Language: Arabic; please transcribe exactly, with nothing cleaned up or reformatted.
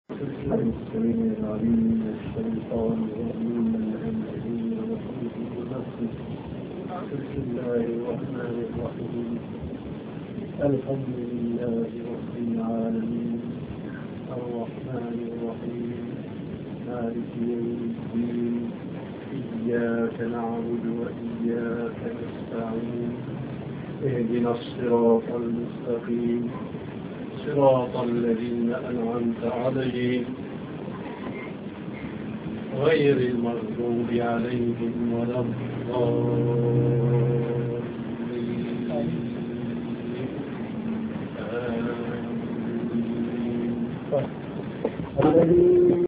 السميع العليم من الشيطان الرجيم من همزه ونفخه ونفخه. بسم الله الرحمن الرحيم. الحمد لله رب العالمين الرحمن الرحيم مالك يوم الدين إياك نعبد وإياك نستعين اهدنا الصراط المستقيم صراط الذين أنعمت عليهم غير المغضوب عليهم ولا الضالين.